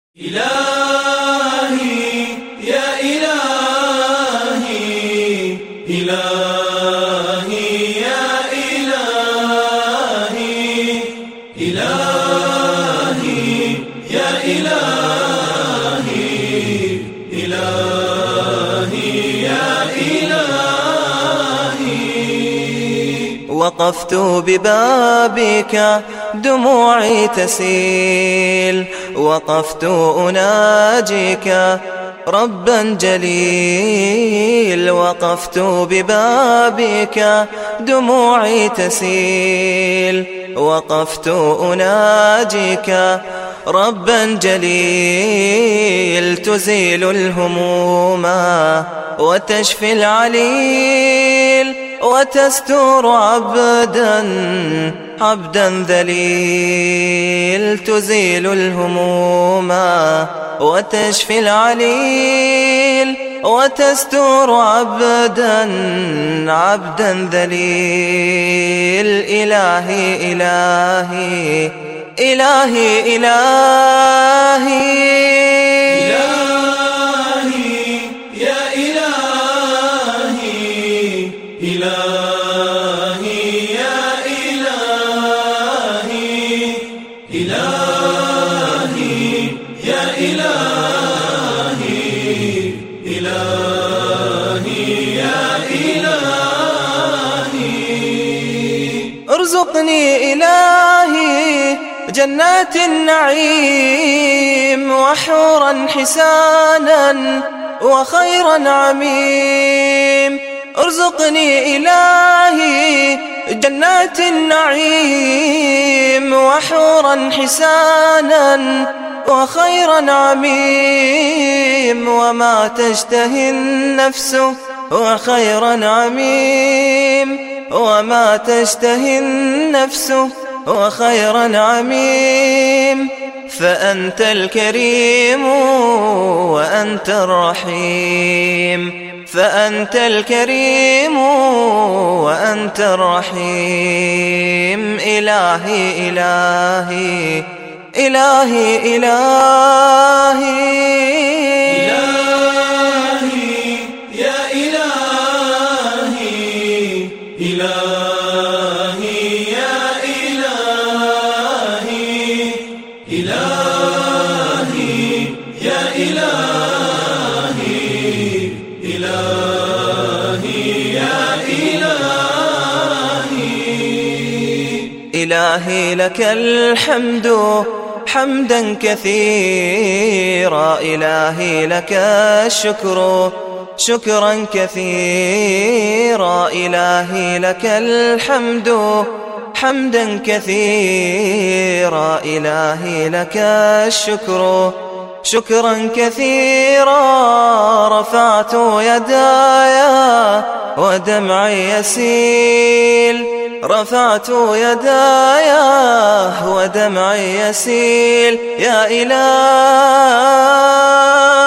إلهي يا إلهي إلهي يا إلهي إلهي يا إلهي إلهي يا إلهي وقفت ببابك دموعي تسيل، وقفت أناجيك ربا جليل، وقفت ببابك دموعي تسيل، وقفت أناجيك ربا جليل، تزيل الهموم وتشفي العليل، وتستر عبدا ذليل، تزيل الهموم وتشفي العليل، وتستر عبدا ذليل. إلهي إلهي إلهي إلهي إلهي يا إلهي إلهي يا إلهي إلهي يا إلهي ارزقني إلهي جنات النعيم، وحورا حسانا وخيرا عميم. ارزقني إلهي جنات النعيم، وحورا حسانا وخيرا عميم، وما تشتهي النفس وخيرا عميم، وما تشتهي النفس وخيرا عميم. فأنت الكريم وأنت الرحيم، فأنت الكريم وأنت الرحيم. إلهي إلهي إلهي إلهي إلهي يا إلهي إلهي يا إلهي إلهي يا إلهي إلهي يا إلهي. إلهي لك الحمد حمدا كثيرا، إلهي لك الشكر شكرا كثيرا، إلهي لك الحمد حمدا كثيرا، إلهي لك الشكر شكرا كثيرا. رفعت يداي ودمعي يسيل، رفعت يداي ودمعي يسيل. يا إلهي